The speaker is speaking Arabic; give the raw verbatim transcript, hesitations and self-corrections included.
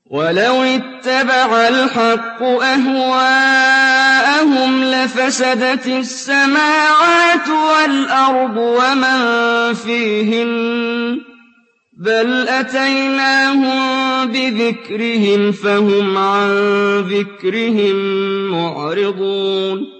وَلَوِ اتَّبَعَ الْحَقُّ أَهْوَاءَهُمْ لَفَسَدَتِ السَّمَاوَاتُ وَالْأَرْضُ وَمَن فِيهِنَّ ۚ بَلْ أَتَيْنَاهُم بِذِكْرِهِمْ فَهُمْ عَن ذِكْرِهِم مُّعْرِضُونَ